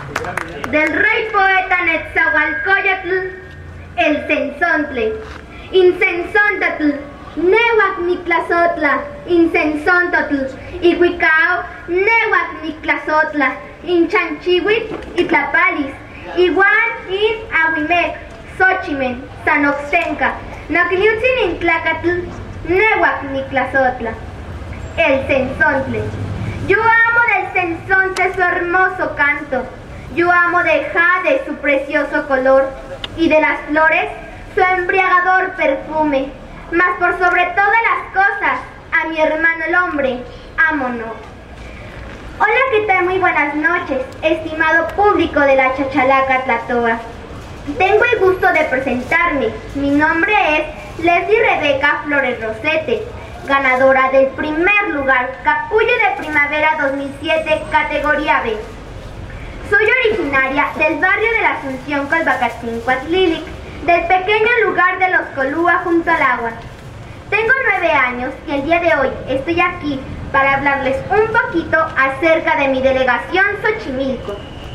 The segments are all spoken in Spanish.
del rey poeta Netzahualcóyotl, el Cenzontle. Incenzontatl, Nehuac Nictlazotla, Incenzontotl, Ihuicao, Nehuac Nictlazotla, Inchanchihuit, Itlapalis, Igual in Ahuimec, Xochimen, Sanoxtenca, Nacliutzin Intlacatl, Nehuac Nictlazotla. El Cenzontle. Yo amo del cenzontle su hermoso canto, yo amo del jade su precioso color, y de las flores su embriagador perfume, mas por sobre todas las cosas, a mi hermano el hombre, amo no. Hola, ¿qué tal? Muy buenas noches, estimado público de la Chachalaca Tlatoa. Tengo el gusto de presentarme. Mi nombre es Leslie Rebeca Flores Rosete, ganadora del primer lugar Capullo de Primavera 2007, categoría B. Soy originaria del barrio de la Asunción Colbacatzincuatlilic, del pequeño lugar de Los Colúa junto al agua. Tengo 9 años y el día de hoy estoy aquí para hablarles un poquito acerca de mi delegación Xochimilco.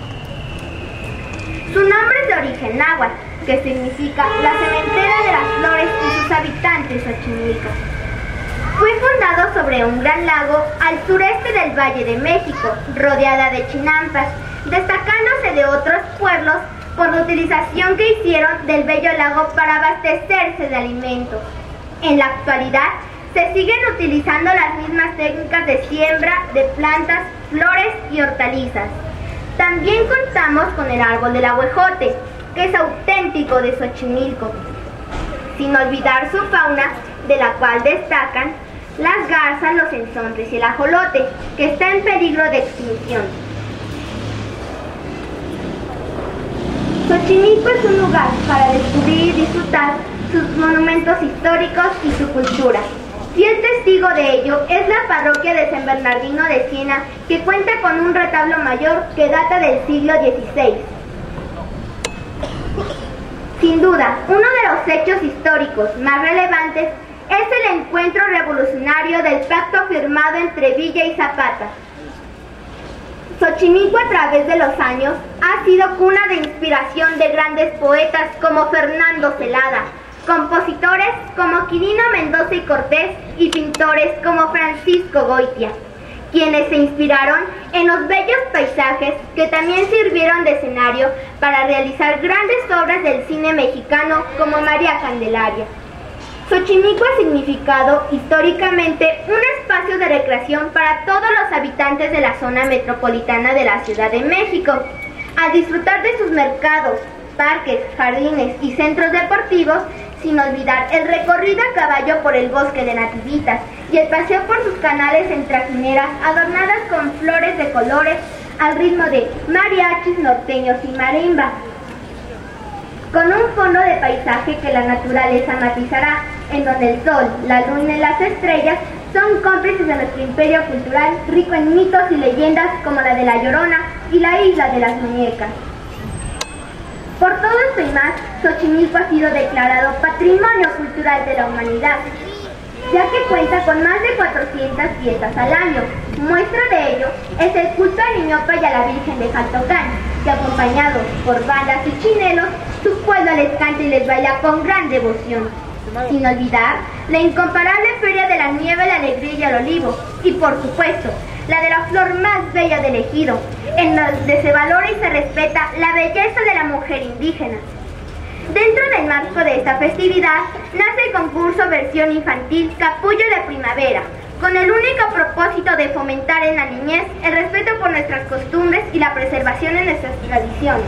Su nombre es de origen náhuatl, que significa la cementera de las flores, y sus habitantes Xochimilco. Fue fundado sobre un gran lago al sureste del Valle de México, rodeada de chinampas, destacándose de otros pueblos por la utilización que hicieron del bello lago para abastecerse de alimentos. En la actualidad, se siguen utilizando las mismas técnicas de siembra de plantas, flores y hortalizas. También contamos con el árbol del ahuejote, que es auténtico de Xochimilco, sin olvidar su fauna, de la cual destacan las garzas, los enzontes y el ajolote, que está en peligro de extinción. Xochimilco es un lugar para descubrir y disfrutar sus monumentos históricos y su cultura. Fiel testigo de ello es la parroquia de San Bernardino de Siena, que cuenta con un retablo mayor que data del siglo XVI. Sin duda, uno de los hechos históricos más relevantes es el encuentro revolucionario del pacto firmado entre Villa y Zapata. Xochimilco a través de los años ha sido cuna de inspiración de grandes poetas como Fernando Zelada, compositores como Quirino Mendoza y Cortés y pintores como Francisco Goitia, quienes se inspiraron en los bellos paisajes que también sirvieron de escenario para realizar grandes obras del cine mexicano como María Candelaria. Xochimilco ha significado históricamente un espacio de recreación para todos los habitantes de la zona metropolitana de la Ciudad de México. Al disfrutar de sus mercados, parques, jardines y centros deportivos, sin olvidar el recorrido a caballo por el bosque de Nativitas y el paseo por sus canales en trajineras adornadas con flores de colores al ritmo de mariachis norteños y marimba, con un fondo de paisaje que la naturaleza matizará, en donde el sol, la luna y las estrellas son cómplices de nuestro imperio cultural, rico en mitos y leyendas como la de La Llorona y la Isla de las Muñecas. Por todo esto y más, Xochimilco ha sido declarado Patrimonio Cultural de la Humanidad, ya que cuenta con más de 400 fiestas al año. Muestra de ello es el culto al Niñopa y a la Virgen de Jaltocán, que acompañados por bandas y chinelos, su pueblo les canta y les baila con gran devoción. Sin olvidar la incomparable Feria de la Nieve, la Alegría y el Olivo, y por supuesto, la de la flor más bella del ejido, en donde se valora y se respeta la belleza de la mujer indígena. Dentro del marco de esta festividad, nace el concurso versión infantil Capullo de Primavera, con el único propósito de fomentar en la niñez el respeto por nuestras costumbres y la preservación de nuestras tradiciones.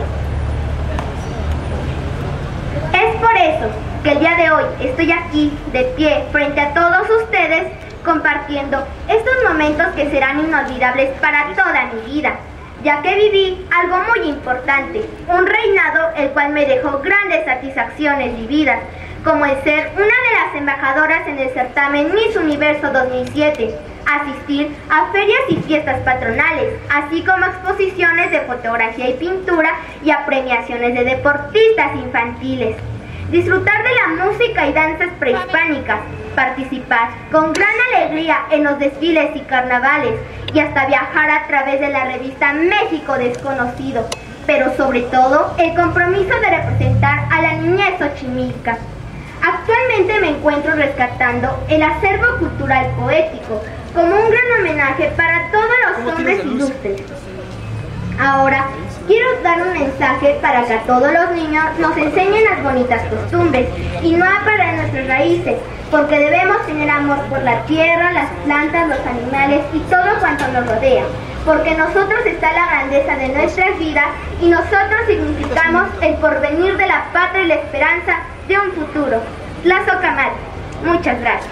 Es por eso que el día de hoy estoy aquí, de pie, frente a todos ustedes, compartiendo estos momentos que serán inolvidables para toda mi vida, ya que viví algo muy importante, un reinado el cual me dejó grandes satisfacciones vividas, como el ser una de las embajadoras en el certamen Miss Universo 2007, asistir a ferias y fiestas patronales, así como exposiciones de fotografía y pintura y a premiaciones de deportistas infantiles. Disfrutar de la música y danzas prehispánicas, participar con gran alegría en los desfiles y carnavales y hasta viajar a través de la revista México Desconocido, pero sobre todo el compromiso de representar a la niñez xochimilca. Actualmente me encuentro rescatando el acervo cultural poético como un gran homenaje para todos los hombres ilustres. Ahora quiero dar un mensaje para que a todos los niños nos enseñen las bonitas costumbres y no a perder nuestras raíces, porque debemos tener amor por la tierra, las plantas, los animales y todo cuanto nos rodea, porque en nosotros está la grandeza de nuestras vidas y nosotros significamos el porvenir de la patria y la esperanza de un futuro. Tlazo Camal. Muchas gracias.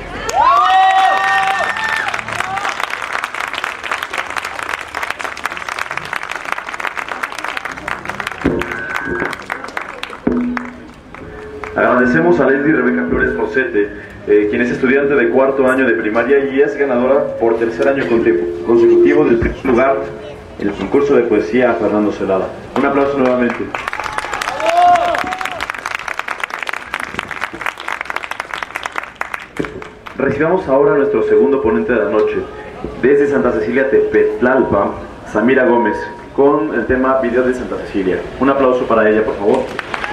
Agradecemos a Leslie Rebeca Flores Rosete, quien es estudiante de cuarto año de primaria y es ganadora por tercer año consecutivo del primer lugar en el concurso de poesía Fernando Celada. Un aplauso nuevamente. Recibamos ahora a nuestro segundo ponente de la noche, desde Santa Cecilia Tepetlalpa, Samira Gómez, con el tema Video de Santa Cecilia. Un aplauso para ella, por favor.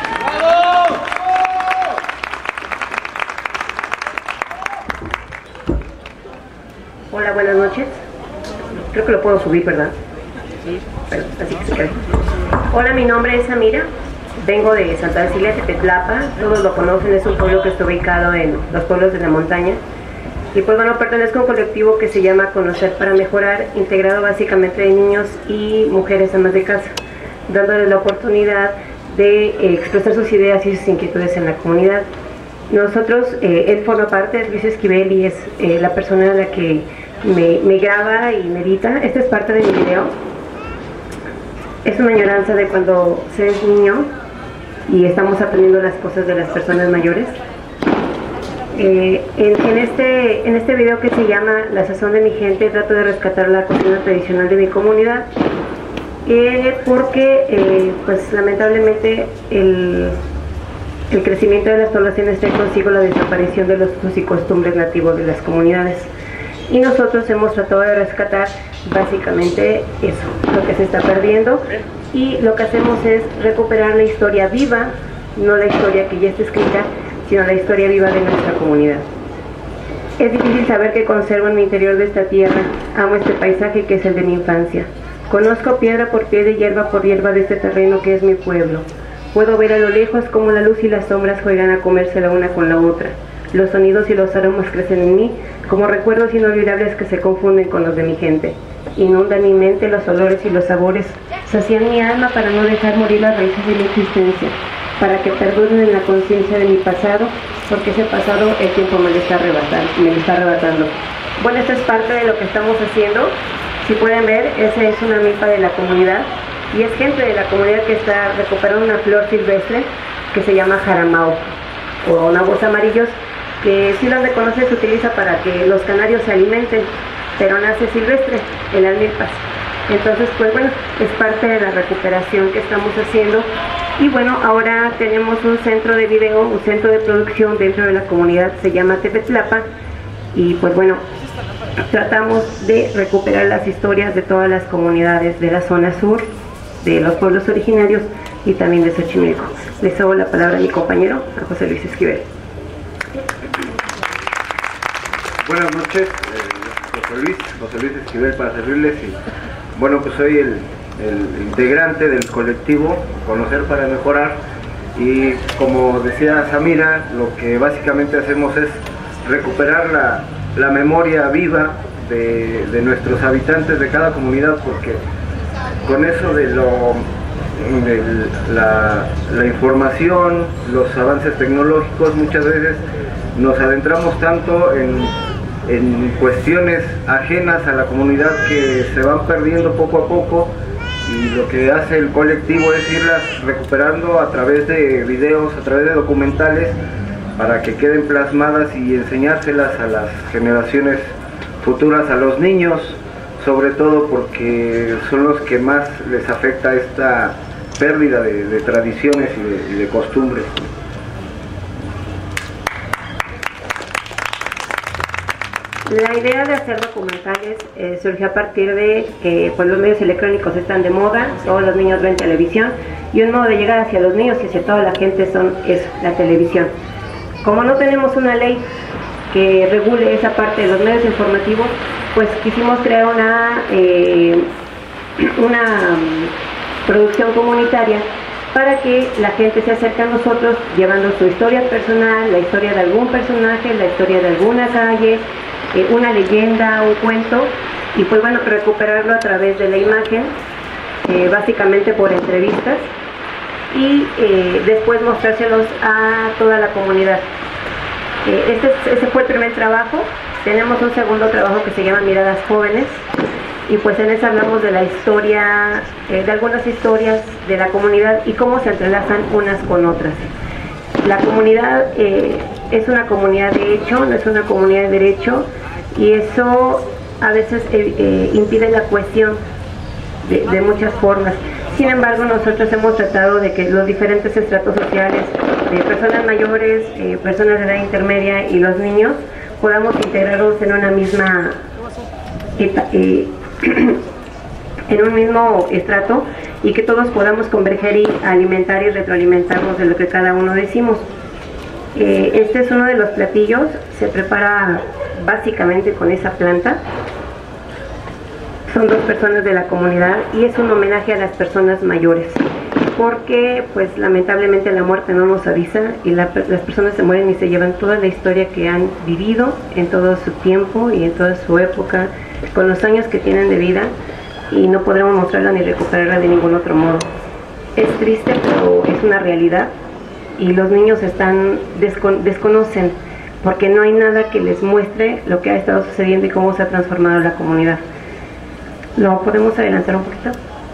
Hola, buenas noches. Creo que lo puedo subir, ¿verdad? Sí. Bueno, así que se quede. Hola, mi nombre es Samira. Vengo de Santa Cecilia Tepetlapa. Todos lo conocen, es un pueblo que está ubicado en los pueblos de la montaña. Y pues bueno, pertenezco a un colectivo que se llama Conocer para Mejorar, integrado básicamente de niños y mujeres amas de casa, dándoles la oportunidad de expresar sus ideas y sus inquietudes en la comunidad. Nosotros, él forma parte, es Luis Esquivel y es la persona a la que me graba y me edita. Esta es parte de mi video. Es una añoranza de cuando se es niño y estamos aprendiendo las cosas de las personas mayores. En este video que se llama La Sazón de mi Gente, trato de rescatar la cocina tradicional de mi comunidad, porque pues lamentablemente el crecimiento de las poblaciones trae consigo la desaparición de los usos y costumbres nativos de las comunidades. Y nosotros hemos tratado de rescatar básicamente eso, lo que se está perdiendo, y lo que hacemos es recuperar la historia viva, no la historia que ya está escrita, sino la historia viva de nuestra comunidad. Es difícil saber que conservo en mi interior de esta tierra. Amo este paisaje que es el de mi infancia. Conozco piedra por piedra y hierba por hierba de este terreno que es mi pueblo. Puedo ver a lo lejos cómo la luz y las sombras juegan a comerse la una con la otra. Los sonidos y los aromas crecen en mí como recuerdos inolvidables que se confunden con los de mi gente. Inundan mi mente los olores y los sabores. Sacian mi alma para no dejar morir las raíces de mi existencia, para que perduren en la conciencia de mi pasado, porque ese pasado el tiempo me lo está arrebatando. Bueno, esta es parte de lo que estamos haciendo. Si pueden ver, esa es una milpa de la comunidad, y es gente de la comunidad que está recuperando una flor silvestre que se llama jaramao, o nabos amarillos, que si lo han de conocer se utiliza para que los canarios se alimenten, pero nace silvestre en las milpas. Entonces, pues bueno, es parte de la recuperación que estamos haciendo. Y bueno, ahora tenemos un centro de video, un centro de producción dentro de la comunidad, se llama Tepetlapa, y pues bueno, tratamos de recuperar las historias de todas las comunidades de la zona sur, de los pueblos originarios y también de Xochimilco. Les cedo la palabra a mi compañero, a José Luis Esquivel. Buenas noches, José Luis Esquivel para servirles. Y bueno, pues soy el integrante del colectivo Conocer para Mejorar, y como decía Samira, lo que básicamente hacemos es recuperar la memoria viva de nuestros habitantes de cada comunidad, porque con eso de la información, los avances tecnológicos, muchas veces nos adentramos tanto en cuestiones ajenas a la comunidad que se van perdiendo poco a poco, y lo que hace el colectivo es irlas recuperando a través de videos, a través de documentales, para que queden plasmadas y enseñárselas a las generaciones futuras, a los niños, sobre todo porque son los que más les afecta esta pérdida de tradiciones y de costumbres. La idea de hacer documentales surgió a partir de que pues, los medios electrónicos están de moda, todos los niños ven televisión y un modo de llegar hacia los niños y hacia toda la gente es la televisión. Como no tenemos una ley que regule esa parte de los medios informativos, pues quisimos crear una producción comunitaria para que la gente se acerque a nosotros llevando su historia personal, la historia de algún personaje, la historia de alguna calle, una leyenda, un cuento, y pues bueno, recuperarlo a través de la imagen, básicamente por entrevistas, y después mostrárselos a toda la comunidad. Ese fue el primer trabajo. Tenemos un segundo trabajo que se llama Miradas Jóvenes, y pues en ese hablamos de la historia, de algunas historias de la comunidad y cómo se entrelazan unas con otras. La comunidad es una comunidad de hecho, no es una comunidad de derecho, y eso a veces impide la cohesión de muchas formas. Sin embargo, nosotros hemos tratado de que los diferentes estratos sociales, de personas mayores, personas de edad intermedia y los niños, podamos integrarlos en una misma en un mismo estrato, y que todos podamos converger y alimentar y retroalimentarnos de lo que cada uno decimos. Este es uno de los platillos, se prepara básicamente con esa planta. Son 2 personas de la comunidad y es un homenaje a las personas mayores, porque pues lamentablemente la muerte no nos avisa y las personas se mueren y se llevan toda la historia que han vivido en todo su tiempo y en toda su época, con los años que tienen de vida, y no podremos mostrarla ni recuperarla de ningún otro modo. Es triste, pero es una realidad, y los niños desconocen, porque no hay nada que les muestre lo que ha estado sucediendo y cómo se ha transformado la comunidad. ¿Lo podemos adelantar un poquito?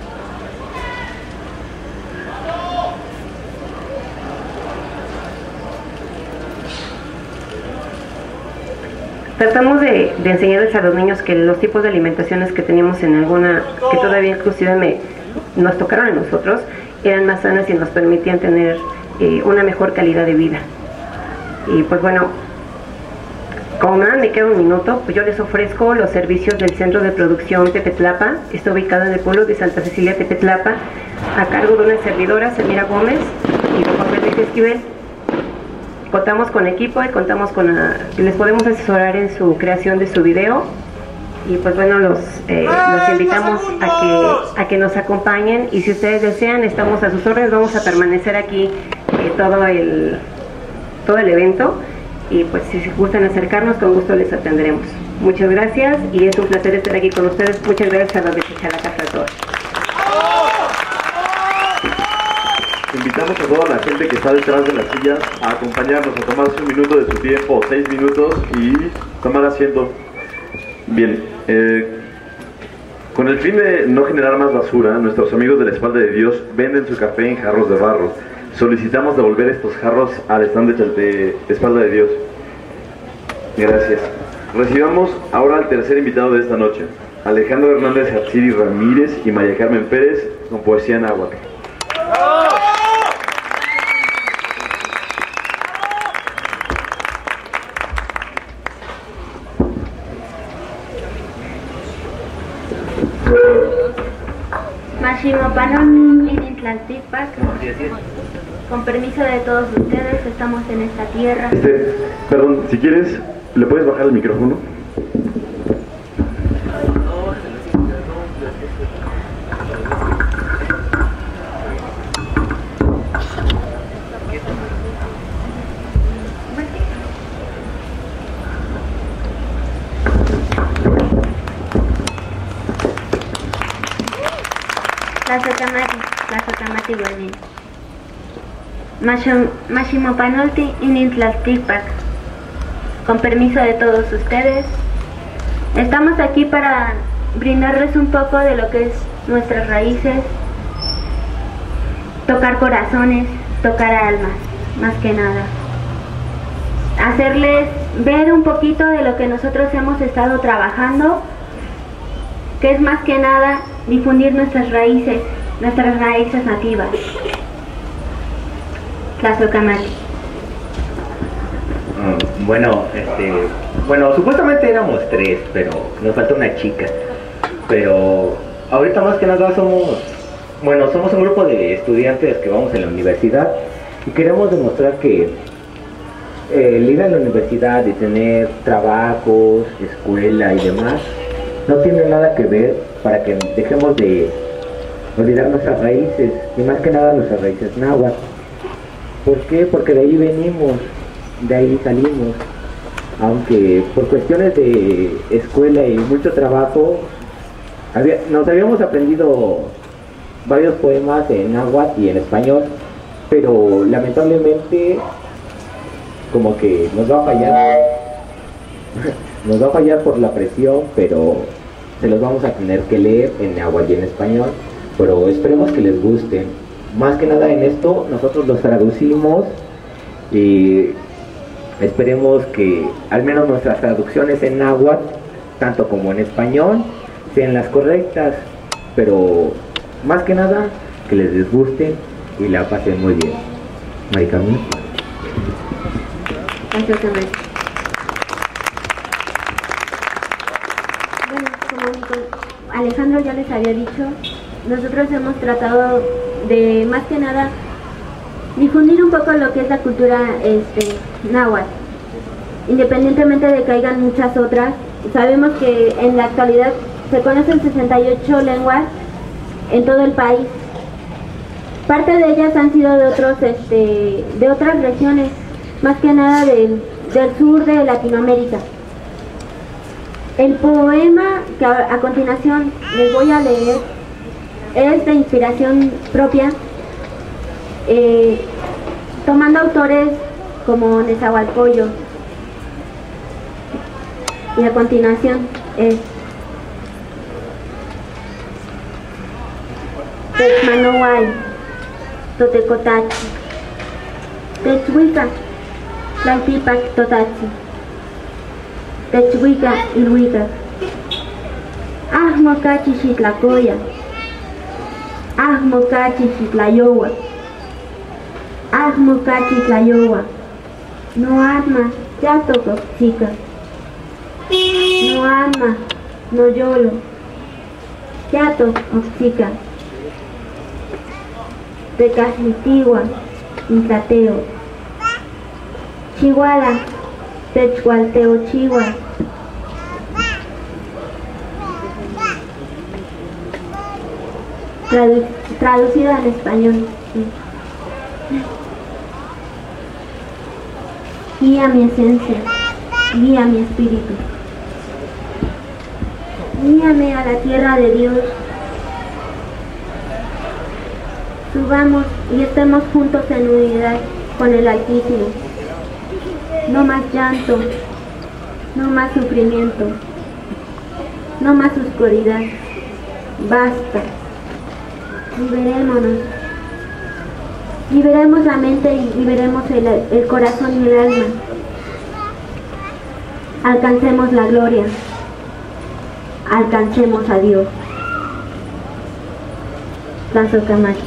Tratamos de enseñarles a los niños que los tipos de alimentaciones que teníamos en alguna, que todavía inclusive nos tocaron a nosotros, eran más sanas y nos permitían tener una mejor calidad de vida. Y pues bueno, como me queda un minuto, pues yo les ofrezco los servicios del Centro de Producción Tepetlapa. Está ubicado en el pueblo de Santa Cecilia, Tepetlapa, a cargo de una servidora, Samira Gómez, y don Juan Luis Esquivel. Contamos con equipo y contamos con les podemos asesorar en su creación de su video, y pues bueno, los invitamos a que nos acompañen, y si ustedes desean, estamos a sus órdenes. Vamos a permanecer aquí todo el evento, y pues si se gustan acercarnos, con gusto les atenderemos. Muchas gracias, y es un placer estar aquí con ustedes. Muchas gracias a los de Chichalacas a todos. Invitamos a toda la gente que está detrás de las sillas a acompañarnos, a tomarse un minuto de su tiempo, 6 minutos, y tomar asiento. Bien, con el fin de no generar más basura, nuestros amigos de la Espalda de Dios venden su café en jarros de barro. Solicitamos devolver estos jarros al stand de Espalda de Dios. Gracias. Recibamos ahora al tercer invitado de esta noche, Alejandro Hernández Hatsiri Ramírez y María Carmen Pérez, con poesía náhuatl. Con permiso de todos ustedes, estamos en esta tierra. Perdón, si quieres, ¿le puedes bajar el micrófono? Tlazotamati Guanin. Mashimopanolti Inintlaltipac. Con permiso de todos ustedes, estamos aquí para brindarles un poco de lo que es nuestras raíces, tocar corazones, tocar almas, más que nada. Hacerles ver un poquito de lo que nosotros hemos estado trabajando, que es más que nada difundir nuestras raíces nativas. Tlazocamati. Bueno, supuestamente éramos 3, pero nos falta una chica. Pero ahorita más que nada somos un grupo de estudiantes que vamos en la universidad y queremos demostrar que el ir a la universidad y tener trabajos, escuela y demás no tiene nada que ver para que dejemos de olvidar nuestras raíces, y más que nada nuestras raíces náhuatl. ¿Por qué? Porque de ahí venimos, de ahí salimos. Aunque por cuestiones de escuela y mucho trabajo nos habíamos aprendido varios poemas en náhuatl y en español, pero lamentablemente como que nos va a fallar por la presión, pero se los vamos a tener que leer en náhuatl y en español, pero esperemos que les guste. Más que nada en esto nosotros los traducimos y esperemos que al menos nuestras traducciones en náhuatl, tanto como en español, sean las correctas, pero más que nada que les guste y la pasen muy bien. Maricamín. Bueno, como Alejandro ya les había dicho, nosotros hemos tratado de, más que nada, difundir un poco lo que es la cultura náhuatl. Independientemente de que hayan muchas otras, sabemos que en la actualidad se conocen 68 lenguas en todo el país. Parte de ellas han sido de otras regiones, más que nada del sur de Latinoamérica. El poema que a continuación les voy a leer es de inspiración propia, tomando autores como Nezahualcóyotl. Y a continuación es Techmanowai, Totecotachi, Techuica, Tlaltipac Totachi, Techuica Ilhuica, Ahmocachi Xitlacoya, Ahmocachi Xitlayowa, Ahmocachi Tlayowa, no arma, ya toco chica, no arma, no yolo, ya toco chica, Tecajlitigua, Intlateo, Chihuala, Techualteo Chihuahua. Traducida al español. Guía mi esencia, guía mi espíritu. Guíame a la tierra de Dios. Subamos y estemos juntos en unidad con el Altísimo. No más llanto, no más sufrimiento, no más oscuridad. Basta. Liberémonos. Liberemos la mente y liberemos el corazón y el alma. Alcancemos la gloria. Alcancemos a Dios. Tanto Camacho.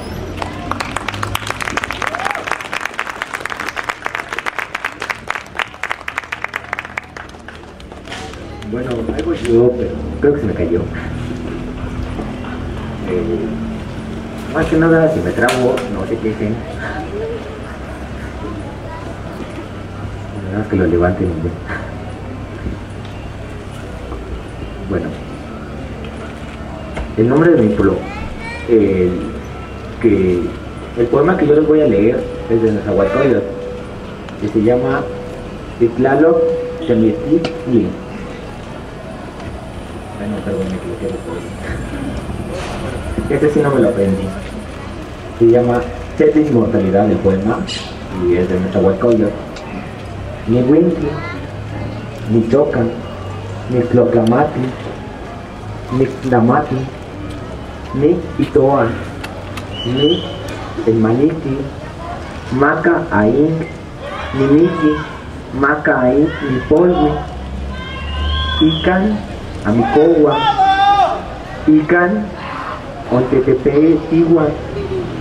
Bueno, algo ayudó, pero creo que se me cayó. Más que nada, si me trabo, no sé qué dicen. Nada más que lo levanten. Bueno, el nombre de mi el poema que yo les voy a leer es de Nezahualcóyotl, que se llama Titlaloc Temititli. Bueno, perdón, me equivoqué. Este sí no me lo aprendí. Se llama Sed de Inmortalidad el poema y es de Nezahualcóyotl. Ni Winti, ni Choca, ni Tlocamati, ni Tlamati, ni Itoa, ni el Maniti, Maca Ain, ni Miki, Maca Ain, ni Polwi, Ican, Amicowa, Ican, Ontetepe, Tigua,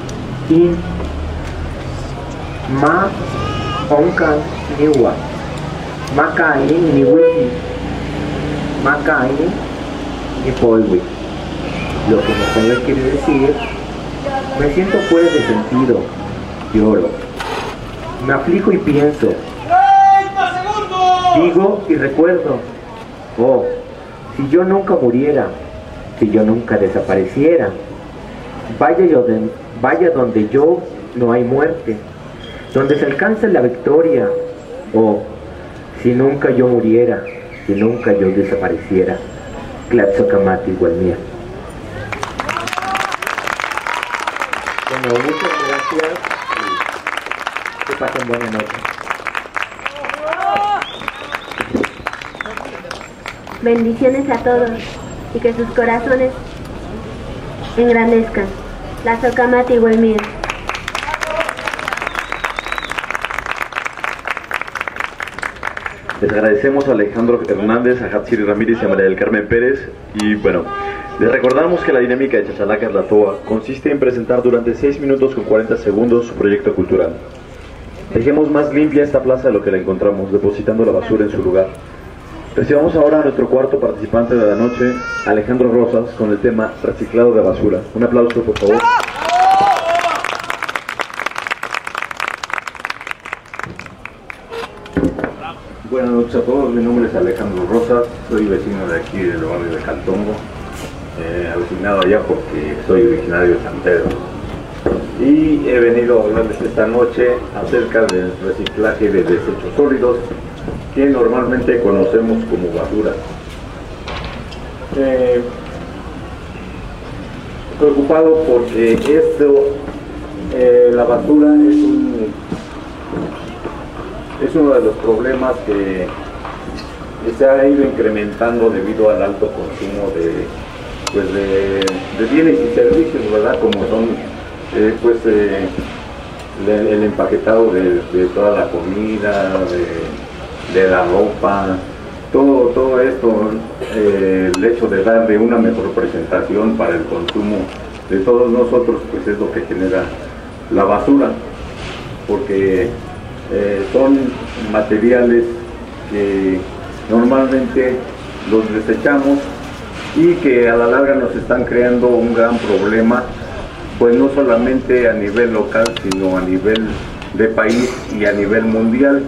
In, Ma, Oncan, Niwa, Macaine ni wiki. Macaine ni polwi. Lo que en español quiere decir: me siento fuera de sentido, lloro, me aflijo y pienso, digo y recuerdo, oh, si yo nunca muriera, si yo nunca desapareciera, vaya donde yo no hay muerte, donde se alcanza la victoria, oh, si nunca yo muriera, si nunca yo desapareciera. Tlaxocamati Gualmía. Bueno, muchas gracias y que pasen buena noche. Bendiciones a todos y que sus corazones engrandezcan. Tlaxocamati Gualmía. Les agradecemos a Alejandro Hernández, a Hatsiri Ramírez y a María del Carmen Pérez. Y bueno, les recordamos que la dinámica de Chachalacas La Toa consiste en presentar durante 6 minutos con 40 segundos su proyecto cultural. Dejemos más limpia esta plaza de lo que la encontramos, depositando la basura en su lugar. Recibamos ahora a nuestro cuarto participante de la noche, Alejandro Rosas, con el tema reciclado de basura. Un aplauso, por favor. Buenas noches a todos, mi nombre es Alejandro Rosas, soy vecino de aquí del barrio de Caltongo, asignado allá porque soy originario de San Pedro. Y he venido a hablarles esta noche acerca del reciclaje de desechos sólidos que normalmente conocemos como basura. Preocupado porque la basura es uno de los problemas que se ha ido incrementando debido al alto consumo de bienes y servicios, ¿verdad? Como son el empaquetado de toda la comida, de la ropa, todo esto, el hecho de darle una mejor presentación para el consumo de todos nosotros, pues es lo que genera la basura, porque son materiales que normalmente los desechamos y que a la larga nos están creando un gran problema, pues no solamente a nivel local, sino a nivel de país y a nivel mundial.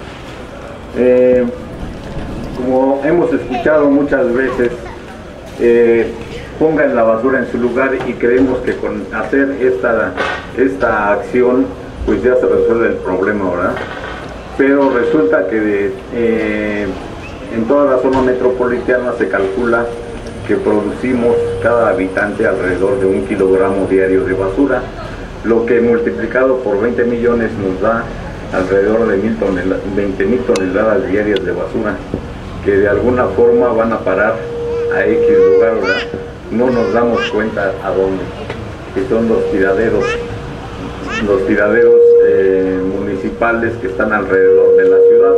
Como hemos escuchado muchas veces, pongan la basura en su lugar y creemos que con hacer esta acción pues ya se resuelve el problema, ¿verdad? Pero resulta que en toda la zona metropolitana se calcula que producimos cada habitante alrededor de 1 kilogramo diario de basura, lo que multiplicado por 20 millones nos da alrededor de 20.000 toneladas diarias de basura, que de alguna forma van a parar a X lugar, ¿verdad? No nos damos cuenta a dónde, que son los tiraderos municipales que están alrededor de la ciudad.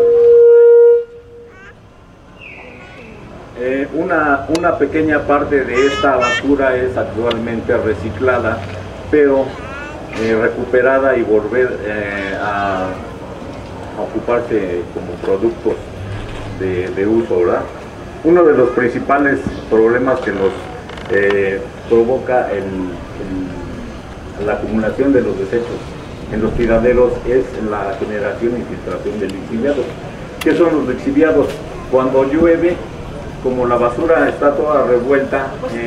Una pequeña parte de esta basura es actualmente reciclada, pero recuperada y volver a ocuparse como productos de uso, ¿verdad? Uno de los principales problemas que nos provoca la acumulación de los desechos en los tiraderos es la generación y filtración de lixiviados. ¿Qué son los lixiviados? Cuando llueve, como la basura está toda revuelta,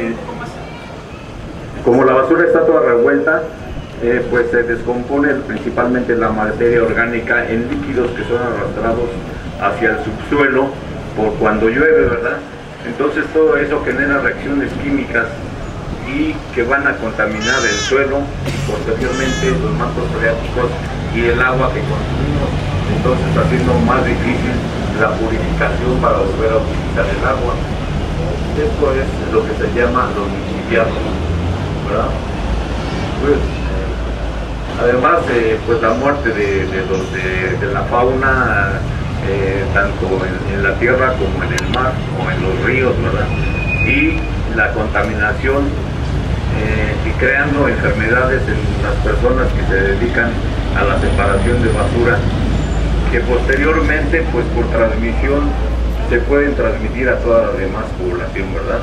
pues se descompone principalmente la materia orgánica en líquidos que son arrastrados hacia el subsuelo por cuando llueve, ¿verdad? Entonces todo eso genera reacciones químicas y que van a contaminar el suelo y posteriormente los mantos freáticos y el agua que consumimos, entonces haciendo más difícil la purificación para volver a utilizar el agua. Esto es lo que se llama los lixiviados, ¿verdad? Pues, además, pues la muerte de la fauna, tanto en la tierra como en el mar o en los ríos, ¿verdad? Y la contaminación y creando enfermedades en las personas que se dedican a la separación de basura, que posteriormente, pues por transmisión, se pueden transmitir a toda la demás población, ¿verdad?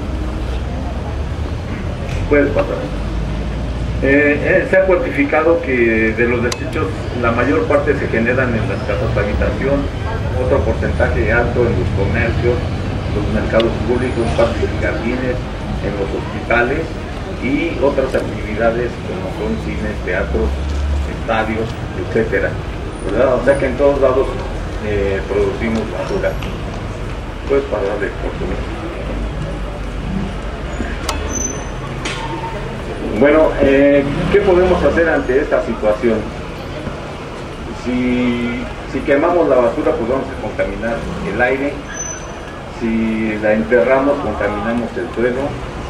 Puedes pasar. Se ha cuantificado que de los desechos la mayor parte se generan en las casas de habitación, otro porcentaje alto en los comercios, los mercados públicos, parques y jardines, en los hospitales y otras actividades como son cines, teatros, estadios, etcétera, ¿verdad? O sea que en todos lados producimos basura. Puedes pararle por favor. Bueno, ¿qué podemos hacer ante esta situación? Si quemamos la basura, pues vamos a contaminar el aire. Si la enterramos, contaminamos el suelo.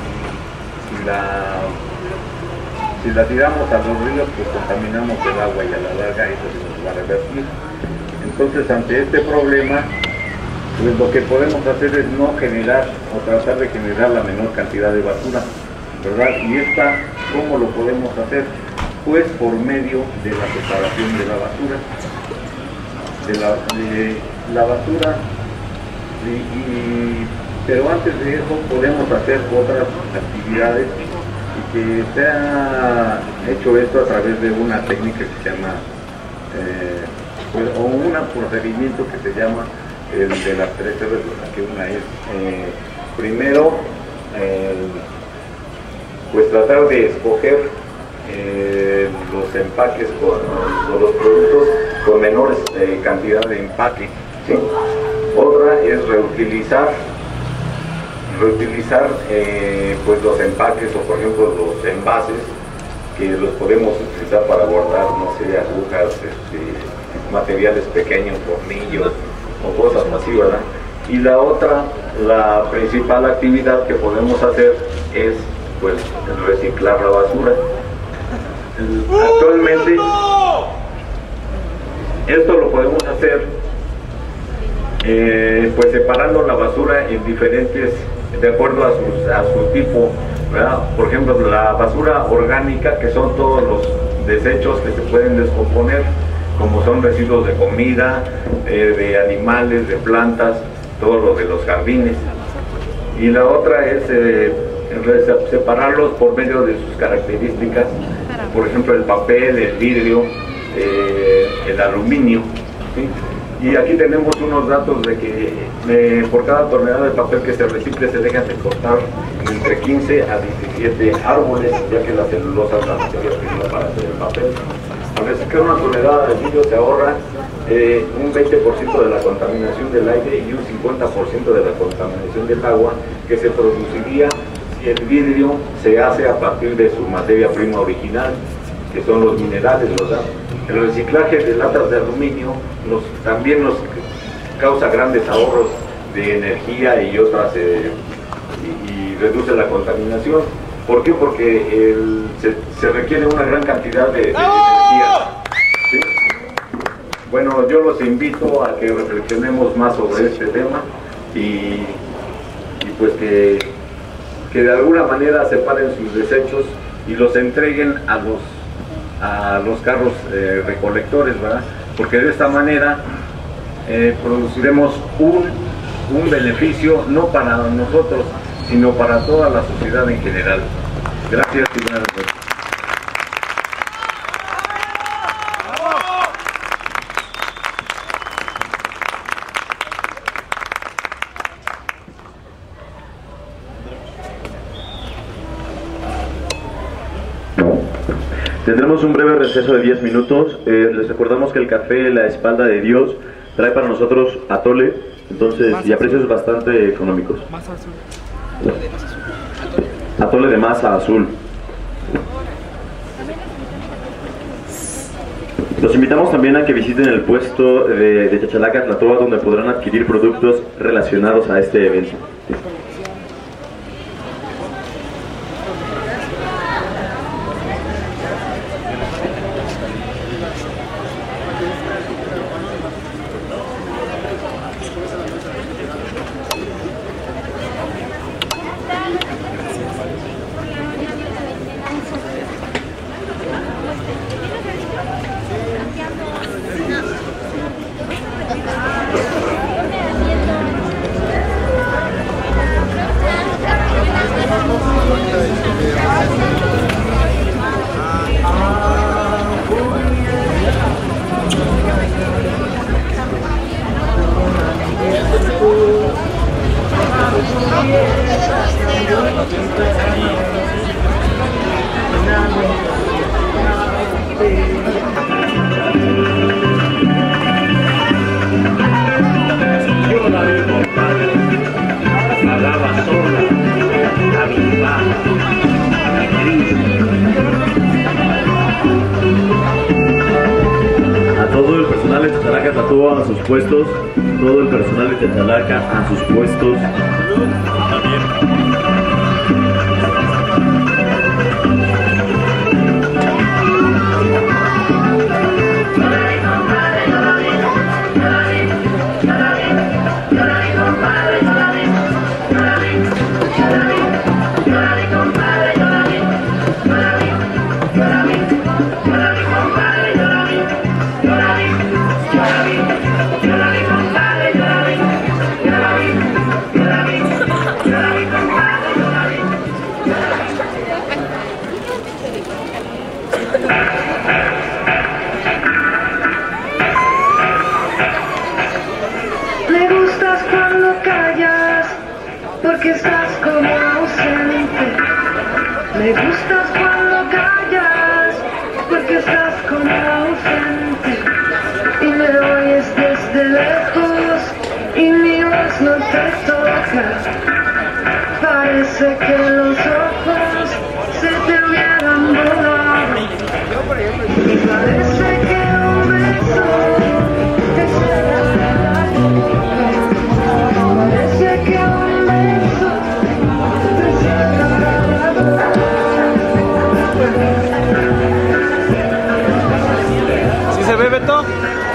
Si la tiramos a los ríos, pues contaminamos el agua y a la larga eso se nos va a revertir. Entonces, ante este problema, pues lo que podemos hacer es no generar o tratar de generar la menor cantidad de basura, ¿verdad? Y esta, ¿cómo lo podemos hacer? Pues por medio de la separación de la basura. De la basura, pero antes de eso podemos hacer otras actividades y que se ha hecho esto a través de una técnica que se llama, o un procedimiento que se llama el de las 3 R's, que una es, primero, pues tratar de escoger los empaques o los productos con menores cantidad de empaque, ¿sí? Otra es reutilizar pues los empaques o por ejemplo los envases que los podemos utilizar para guardar, no sé, agujas, materiales pequeños, tornillos o cosas así, ¿verdad? Y la otra, la principal actividad que podemos hacer es pues reciclar la basura. Actualmente esto lo podemos hacer pues separando la basura en diferentes, de acuerdo a su tipo, ¿verdad? Por ejemplo, la basura orgánica, que son todos los desechos que se pueden descomponer, como son residuos de comida, de animales, de plantas, todo lo de los jardines. Y la otra es separarlos por medio de sus características, por ejemplo el papel, el vidrio, el aluminio, ¿sí? Y aquí tenemos unos datos de que por cada tonelada de papel que se recicle se dejan de cortar entre 15 a 17 árboles, ya que la celulosa es la materia prima para hacer el papel. Al reciclar una tonelada de vidrio se ahorra un 20% de la contaminación del aire y un 50% de la contaminación del agua que se produciría si el vidrio se hace a partir de su materia prima original, que son los minerales, ¿verdad? El reciclaje de latas de aluminio también nos causa grandes ahorros de energía y otras y reduce la contaminación. ¿Por qué? Porque se requiere una gran cantidad de energía, ¿sí? Bueno, yo los invito a que reflexionemos más sobre este tema y pues que de alguna manera separen sus desechos y los entreguen a los carros recolectores, ¿verdad? Porque de esta manera produciremos un beneficio no para nosotros, sino para toda la sociedad en general. Gracias y buenas noches. Tendremos un breve receso de 10 minutos. Les recordamos que el café La Espalda de Dios trae para nosotros atole, entonces, y a precios bastante económicos. Atole de masa azul. Los invitamos también a que visiten el puesto de Chachalaca Tlatoa, donde podrán adquirir productos relacionados a este evento. Yo la vi, compadre, hablaba sola, cabizbaja, triste. A todo el personal de Chachalaca Tatuá a sus puestos. Todo el personal de Chachalaca a sus puestos. Me gustas cuando callas, porque estás como ausente. Me gustas cuando callas, porque estás como ausente. Y me oyes desde lejos, y mi voz no te toca. Parece que los ojos se te hubieran volado. Y parece que un beso te cierra. Parece que un beso te cierra. ¿Sí se ve, Beto?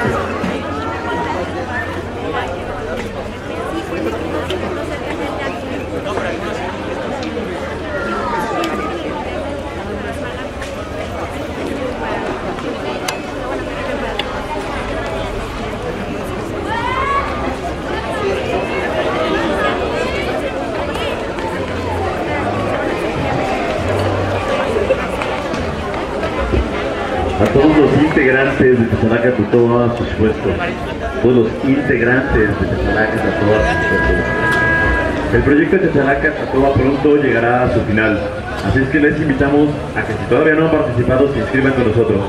A todos los integrantes de Chachalaca Tatuá a sus puestos. Todos los integrantes de Chachalaca Tatuá a sus puestos. El proyecto de Chachalaca Tatuá pronto llegará a su final. Así es que les invitamos a que si todavía no han participado, se inscriban con nosotros.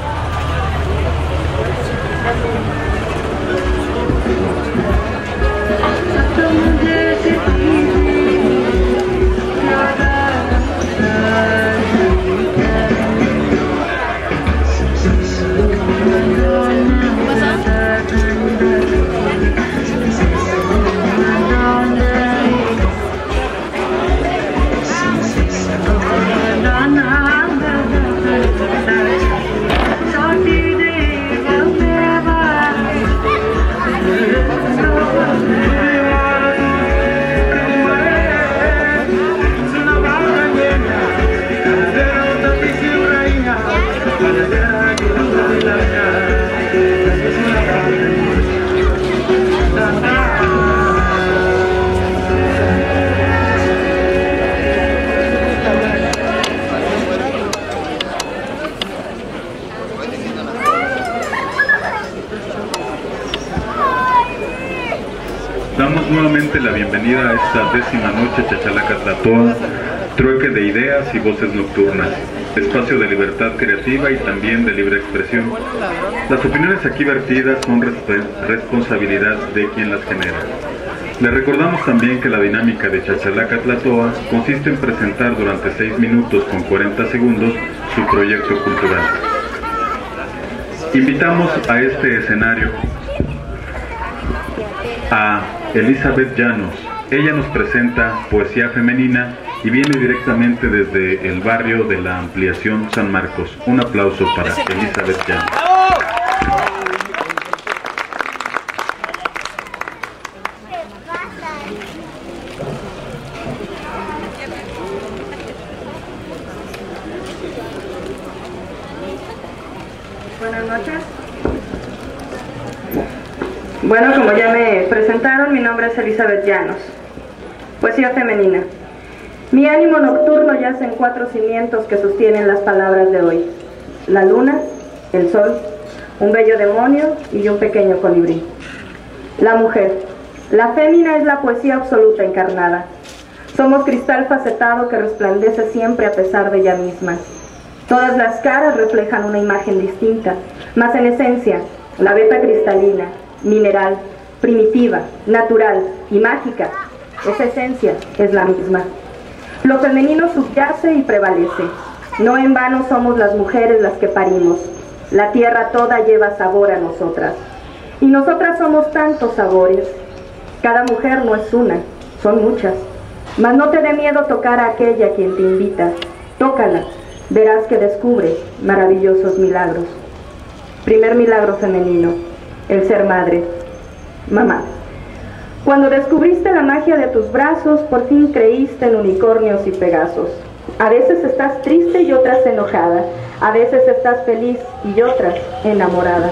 Damos nuevamente la bienvenida a esta 10ª noche Chachalaca Tatuá, trueque de ideas y voces nocturnas, espacio de libertad creativa y también de libre expresión. Las opiniones aquí vertidas son responsabilidad de quien las genera. Les recordamos también que la dinámica de Chachalaca Tatuá consiste en presentar durante 6 minutos con 40 segundos su proyecto cultural. Invitamos a este escenario a Elizabeth Llanos. Ella nos presenta poesía femenina y viene directamente desde el barrio de la Ampliación San Marcos. Un aplauso para Elizabeth Llanos. Buenas noches. Bueno, como ya me presentaron, mi nombre es Elizabeth Llanos. Poesía femenina. Mi ánimo nocturno yace en 4 cimientos que sostienen las palabras de hoy: la luna, el sol, un bello demonio y un pequeño colibrí. La mujer. La fémina es la poesía absoluta encarnada. Somos cristal facetado que resplandece siempre a pesar de ella misma. Todas las caras reflejan una imagen distinta, mas en esencia, la beta cristalina, mineral, primitiva, natural y mágica, esa esencia es la misma. Lo femenino subyace y prevalece. No en vano somos las mujeres las que parimos. La tierra toda lleva sabor a nosotras. Y nosotras somos tantos sabores. Cada mujer no es una, son muchas. Mas no te dé miedo tocar a aquella quien te invita. Tócala, verás que descubre maravillosos milagros. Primer milagro femenino, el ser madre. Mamá. Cuando descubriste la magia de tus brazos, por fin creíste en unicornios y pegasos. A veces estás triste y otras enojada. A veces estás feliz y otras enamorada.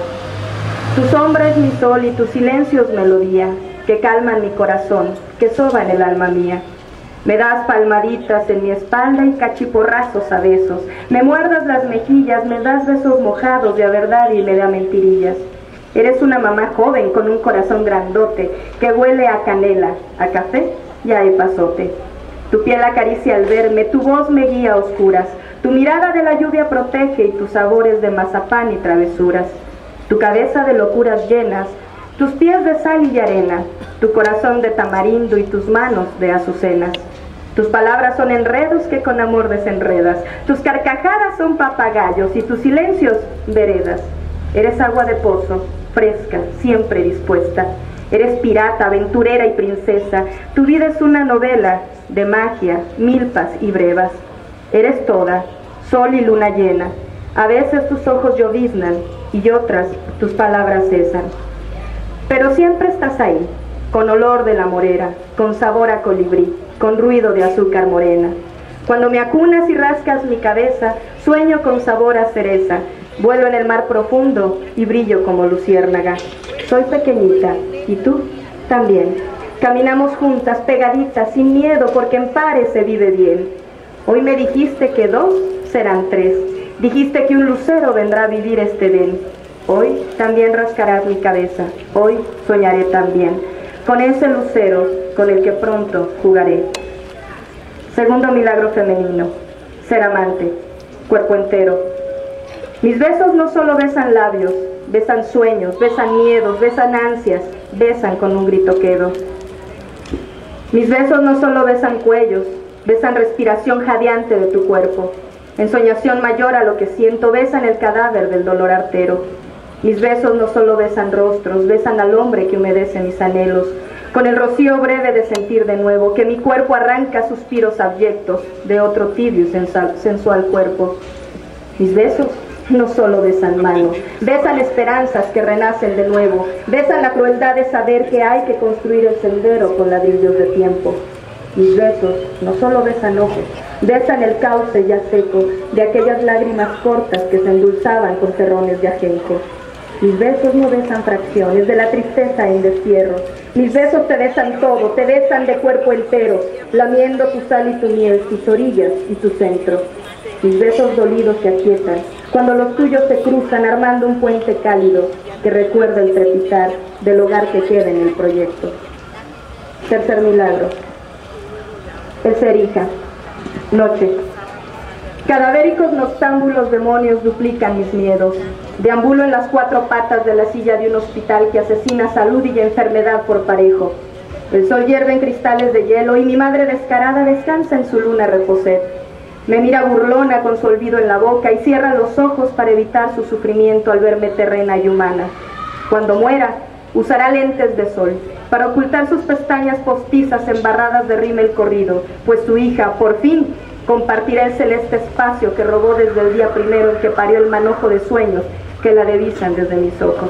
Tu sombra es mi sol y tu silencio es melodía, que calman mi corazón, que soban el alma mía. Me das palmaditas en mi espalda y cachiporrazos a besos. Me muerdas las mejillas, me das besos mojados de a verdad y me da mentirillas. Eres una mamá joven con un corazón grandote que huele a canela, a café y a epazote. Tu piel acaricia al verme, tu voz me guía a oscuras. Tu mirada de la lluvia protege y tus sabores de mazapán y travesuras. Tu cabeza de locuras llenas, tus pies de sal y de arena, tu corazón de tamarindo y tus manos de azucenas. Tus palabras son enredos que con amor desenredas. Tus carcajadas son papagayos y tus silencios veredas. Eres agua de pozo, fresca, siempre dispuesta. Eres pirata, aventurera y princesa. Tu vida es una novela de magia, milpas y brevas. Eres toda, sol y luna llena. A veces tus ojos lloviznan y otras tus palabras cesan. Pero siempre estás ahí, con olor de la morera, con sabor a colibrí, con ruido de azúcar morena. Cuando me acunas y rascas mi cabeza, sueño con sabor a cereza. Vuelo en el mar profundo y brillo como luciérnaga. Soy pequeñita, y tú también. Caminamos juntas, pegaditas, sin miedo, porque en pares se vive bien. Hoy me dijiste que 2 serán 3. Dijiste que un lucero vendrá a vivir este Edén. Hoy también rascarás mi cabeza. Hoy soñaré también con ese lucero con el que pronto jugaré. Segundo milagro femenino, ser amante, cuerpo entero. Mis besos no solo besan labios, besan sueños, besan miedos, besan ansias, besan con un grito quedo. Mis besos no solo besan cuellos, besan respiración jadeante de tu cuerpo. Ensoñación mayor a lo que siento, besan el cadáver del dolor artero. Mis besos no solo besan rostros, besan al hombre que humedece mis anhelos, con el rocío breve de sentir de nuevo, que mi cuerpo arranca suspiros abyectos de otro tibio y sensual cuerpo. Mis besos no solo besan manos, besan esperanzas que renacen de nuevo, besan la crueldad de saber que hay que construir el sendero con ladrillos de tiempo. Mis besos no solo besan ojos, besan el cauce ya seco de aquellas lágrimas cortas que se endulzaban con terrones de ajenjo. Mis besos no besan fracciones de la tristeza en destierro. Mis besos te besan todo, te besan de cuerpo entero, lamiendo tu sal y tu miel, tus orillas y tu centro. Mis besos dolidos se aquietan cuando los tuyos se cruzan armando un puente cálido que recuerda el trepitar del hogar que queda en el proyecto. Tercer milagro, el ser hija. Noche. Cadavéricos noctámbulos demonios duplican mis miedos. Deambulo en las 4 patas de la silla de un hospital que asesina salud y enfermedad por parejo. El sol hierve en cristales de hielo y mi madre descarada descansa en su luna reposet. Me mira burlona con su olvido en la boca y cierra los ojos para evitar su sufrimiento al verme terrena y humana. Cuando muera, usará lentes de sol para ocultar sus pestañas postizas embarradas de rímel corrido, pues su hija, por fin, compartirá el celeste espacio que robó desde el día primero en que parió el manojo de sueños que la divisan desde mis ojos.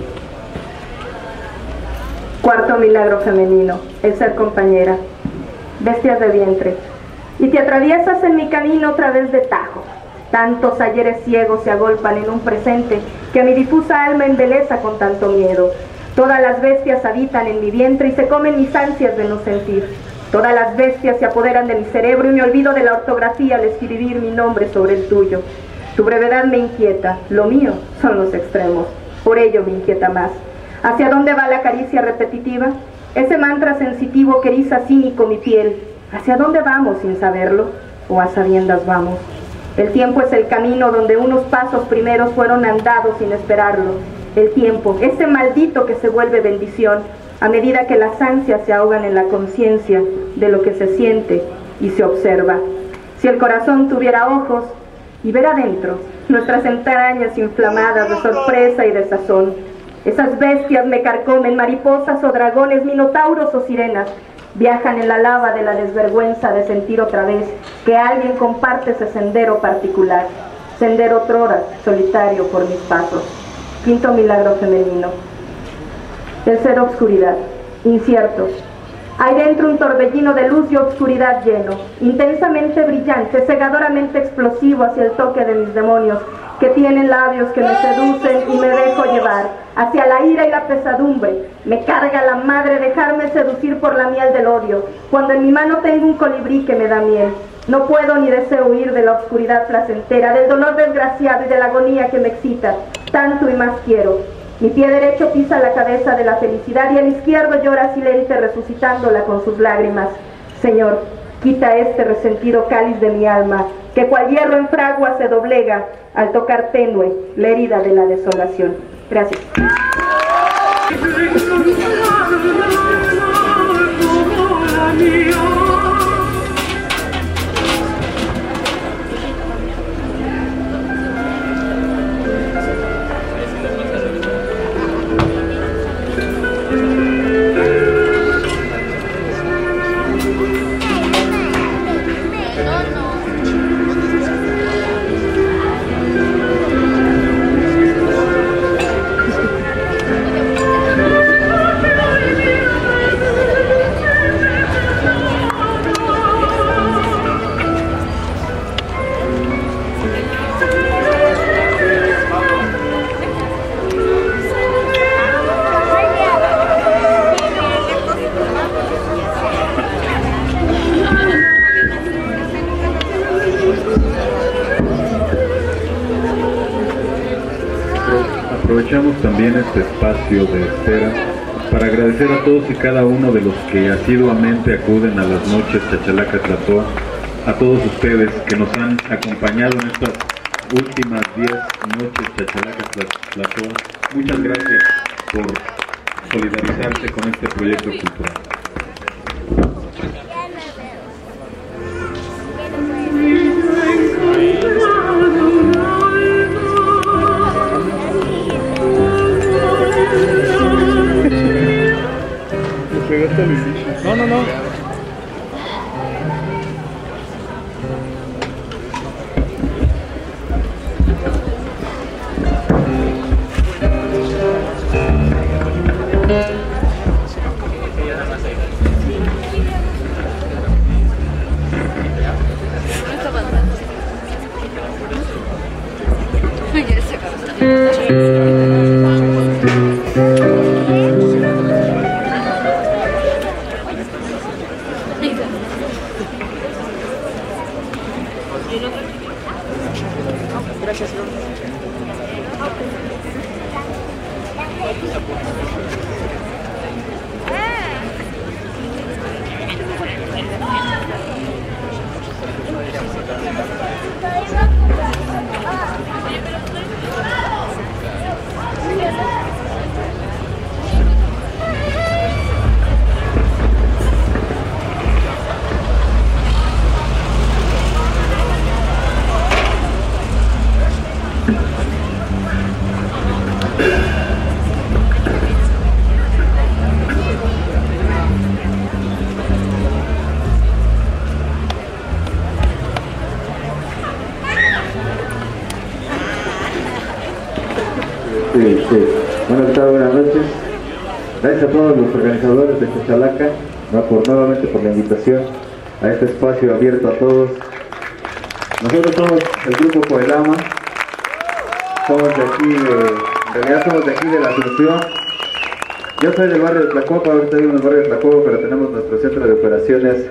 Cuarto milagro femenino, el ser compañera. Bestias de vientre. Y te atraviesas en mi camino otra vez de tajo. Tantos ayeres ciegos se agolpan en un presente que mi difusa alma embeleza con tanto miedo. Todas las bestias habitan en mi vientre y se comen mis ansias de no sentir. Todas las bestias se apoderan de mi cerebro y me olvido de la ortografía al escribir mi nombre sobre el tuyo. Tu brevedad me inquieta, lo mío son los extremos, por ello me inquieta más. ¿Hacia dónde va la caricia repetitiva? Ese mantra sensitivo que eriza cínico mi piel. ¿Hacia dónde vamos sin saberlo? ¿O a sabiendas vamos? El tiempo es el camino donde unos pasos primeros fueron andados sin esperarlo. El tiempo, ese maldito que se vuelve bendición a medida que las ansias se ahogan en la conciencia de lo que se siente y se observa. Si el corazón tuviera ojos y ver adentro nuestras entrañas inflamadas de sorpresa y de sazón, esas bestias me carcomen, mariposas o dragones, minotauros o sirenas, viajan en la lava de la desvergüenza de sentir otra vez que alguien comparte ese sendero particular, sendero otrora solitario por mis pasos. Quinto milagro femenino. El ser obscuridad, inciertos. Hay dentro un torbellino de luz y obscuridad lleno, intensamente brillante, cegadoramente explosivo hacia el toque de mis demonios, que tienen labios que me seducen y me dejo llevar, hacia la ira y la pesadumbre. Me carga la madre dejarme seducir por la miel del odio, cuando en mi mano tengo un colibrí que me da miel. No puedo ni deseo huir de la oscuridad placentera, del dolor desgraciado y de la agonía que me excita. Tanto y más quiero. Mi pie derecho pisa la cabeza de la felicidad y el izquierdo llora silente resucitándola con sus lágrimas. Señor, quita este resentido cáliz de mi alma, que cual hierro en fragua se doblega al tocar tenue la herida de la desolación. Gracias. Aprovechamos también este espacio de espera para agradecer a todos y cada uno de los que asiduamente acuden a las noches Chachalaca Tlatóa, a todos ustedes que nos han acompañado en estas últimas 10 noches Chachalaca Tlatóa. Muchas gracias por solidarizarse con este proyecto cultural. No, no, no. Buenas noches. Gracias a todos los organizadores de Chachalaca nuevamente por la invitación a este espacio abierto a todos. Nosotros somos el grupo Coelama, somos de aquí, en realidad somos de aquí de la Asunción. Yo soy del barrio de Tlacopa, ahorita vivo en el barrio de Tlacopa, pero tenemos nuestro centro de operaciones.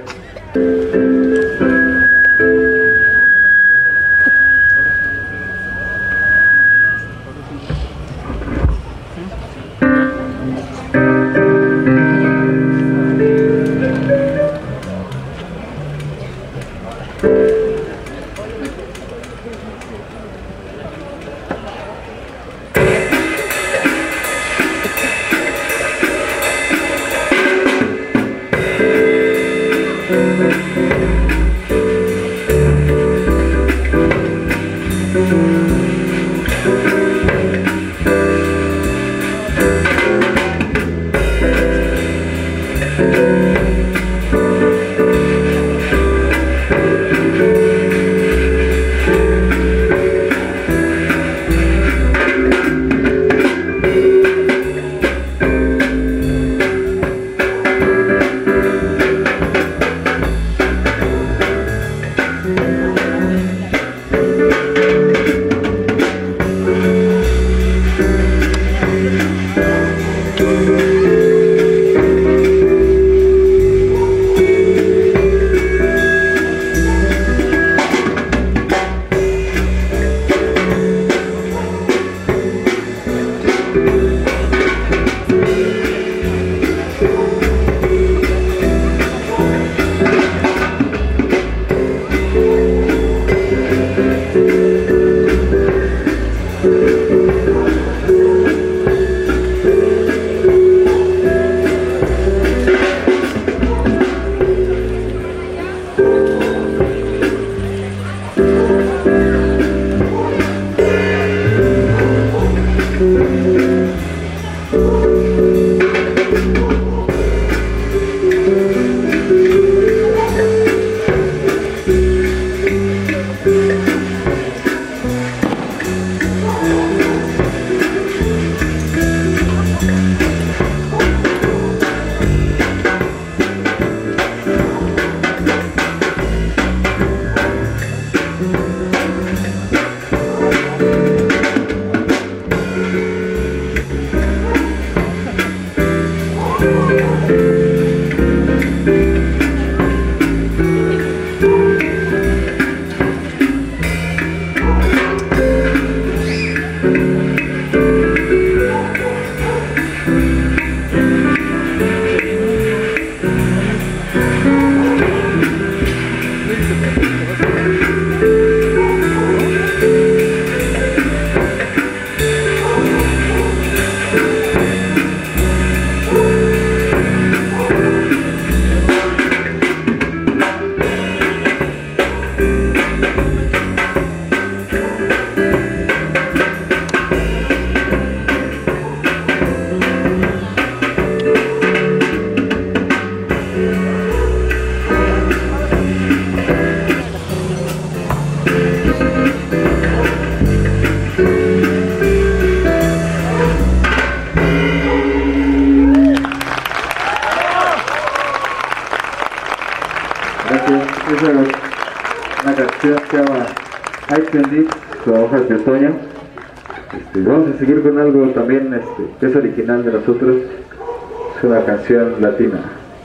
canción se llama Ice Leaves con hojas de otoño. Vamos a seguir con algo también que es original de nosotros. Es una canción latina.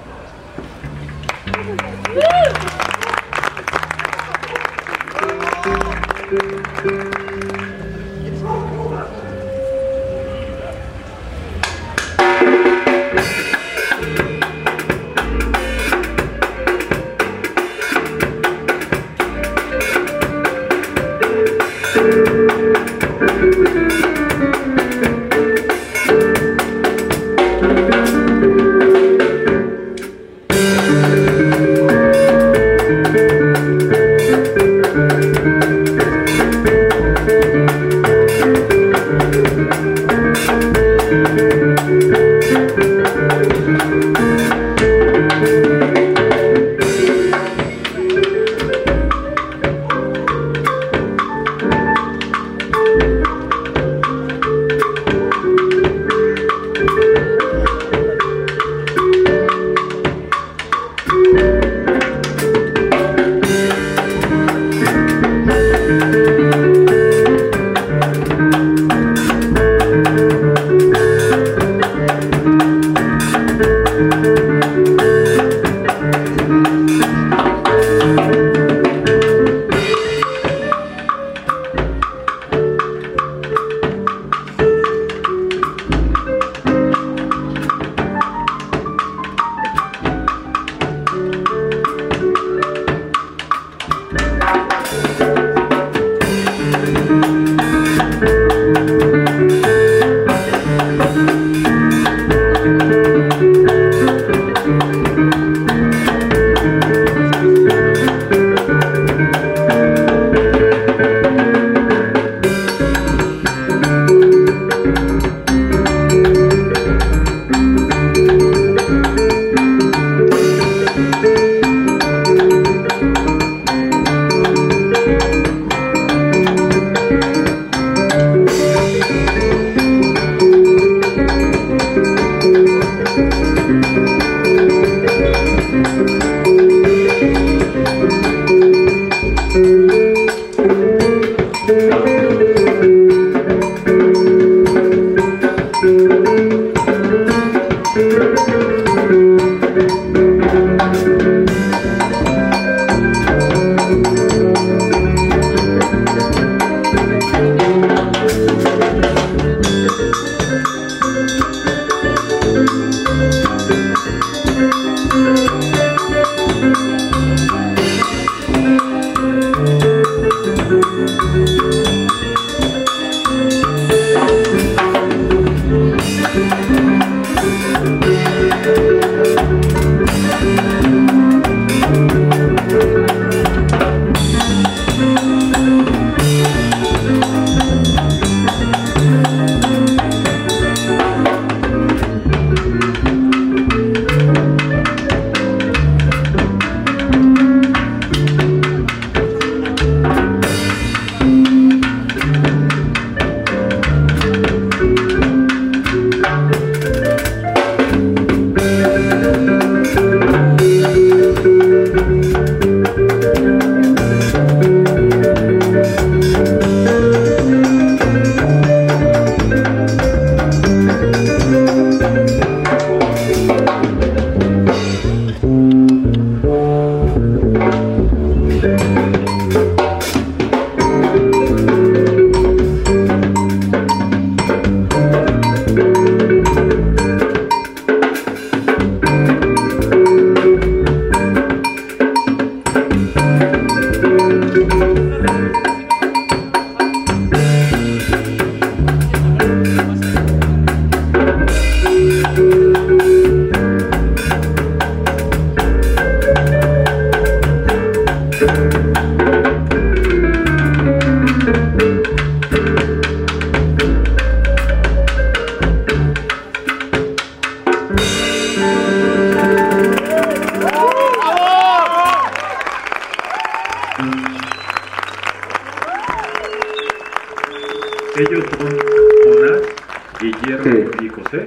Ellos son Jonás, Guillermo y José.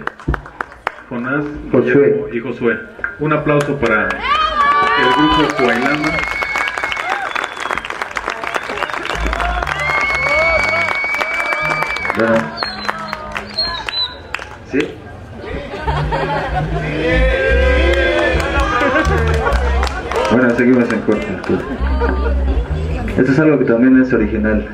Jonás, Guillermo y Josué. Un aplauso para el grupo Coailama. ¿Sí? Bueno, seguimos en corto. Esto es algo que también es original.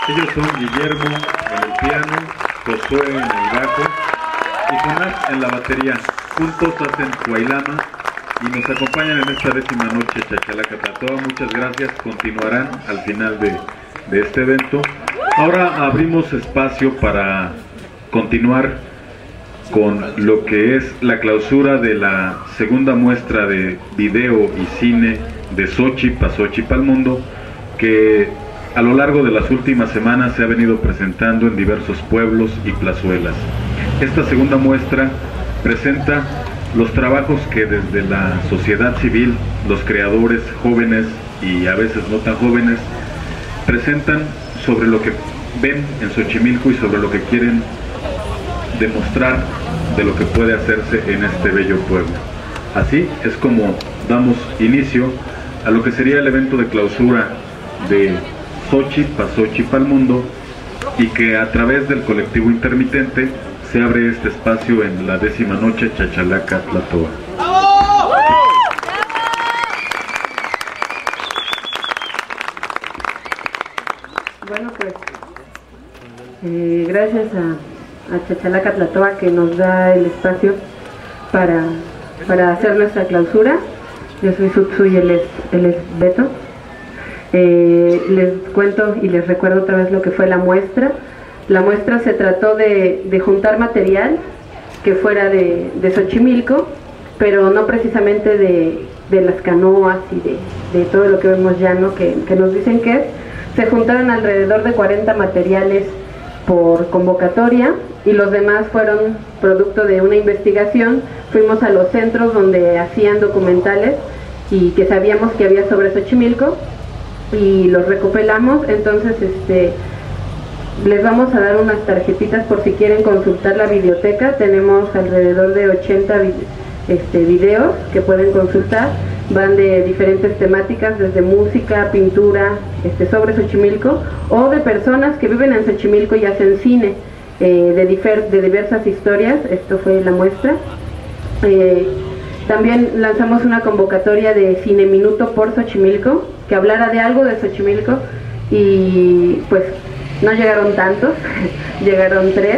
Ellos son Guillermo en el piano, Josué en el bajo y Jonás en la batería. Juntos hacen Huaylama y nos acompañan en esta 10ª noche Chachalaca Tlatoa. Muchas gracias, continuarán al final de este evento. Ahora abrimos espacio para continuar con lo que es la clausura de la segunda muestra de video y cine de Xochitl a Xochitl al Mundo, que a lo largo de las últimas semanas se ha venido presentando en diversos pueblos y plazuelas. Esta segunda muestra presenta los trabajos que desde la sociedad civil, los creadores jóvenes y a veces no tan jóvenes, presentan sobre lo que ven en Xochimilco y sobre lo que quieren demostrar de lo que puede hacerse en este bello pueblo. Así es como damos inicio a lo que sería el evento de clausura de Xochitl a Xochitl al Mundo, y que a través del colectivo intermitente se abre este espacio en la 10ª noche Chachalaca Tlatoa. Bueno, pues gracias a Chachalaca Tlatoa, que nos da el espacio para hacer nuestra clausura. Yo soy Sutsu y él es Beto. Les cuento y les recuerdo otra vez lo que fue la muestra. La muestra se trató de juntar material que fuera de Xochimilco, pero no precisamente de las canoas y de todo lo que vemos ya, ¿no? que nos dicen que es. Se juntaron alrededor de 40 materiales por convocatoria y los demás fueron producto de una investigación. Fuimos a los centros donde hacían documentales y que sabíamos que había sobre Xochimilco y los recopilamos. Entonces les vamos a dar unas tarjetitas por si quieren consultar la biblioteca. Tenemos alrededor de 80 videos que pueden consultar. Van de diferentes temáticas, desde música, pintura, sobre Xochimilco, o de personas que viven en Xochimilco y hacen cine de diversas historias. Esto fue la muestra. También lanzamos una convocatoria de Cine Minuto por Xochimilco, que hablara de algo de Xochimilco, y pues no llegaron tantos, llegaron 3,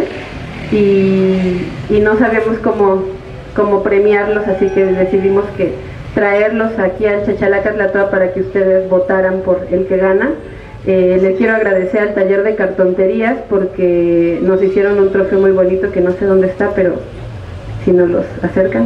y no sabíamos cómo premiarlos, así que decidimos que traerlos aquí al Chachalaca Tlatoa para que ustedes votaran por el que gana. Les quiero agradecer al taller de cartonterías porque nos hicieron un trofeo muy bonito que no sé dónde está, pero si nos los acercan.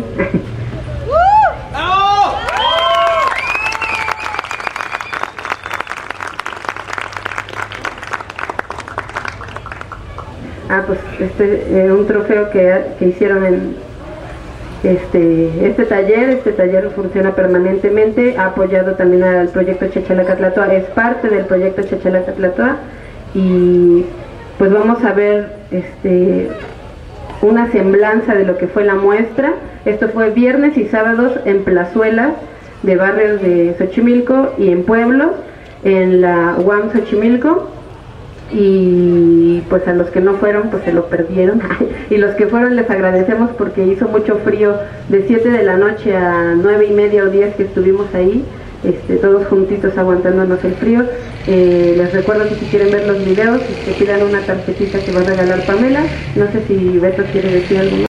Pues un trofeo que hicieron en este taller funciona permanentemente, ha apoyado también al proyecto Chachalaca Tlatoa, es parte del proyecto Chachalaca Tlatoa, y pues vamos a ver una semblanza de lo que fue la muestra. Esto fue viernes y sábados en plazuelas de barrios de Xochimilco y en pueblos, en la UAM Xochimilco. Y pues a los que no fueron pues se lo perdieron y los que fueron les agradecemos porque hizo mucho frío de 7 de la noche a 9:30 o 10 que estuvimos ahí, todos juntitos aguantándonos el frío. Les recuerdo que si quieren ver los videos, que pidan una tarjetita que va a regalar Pamela. No sé si Beto quiere decir algo más.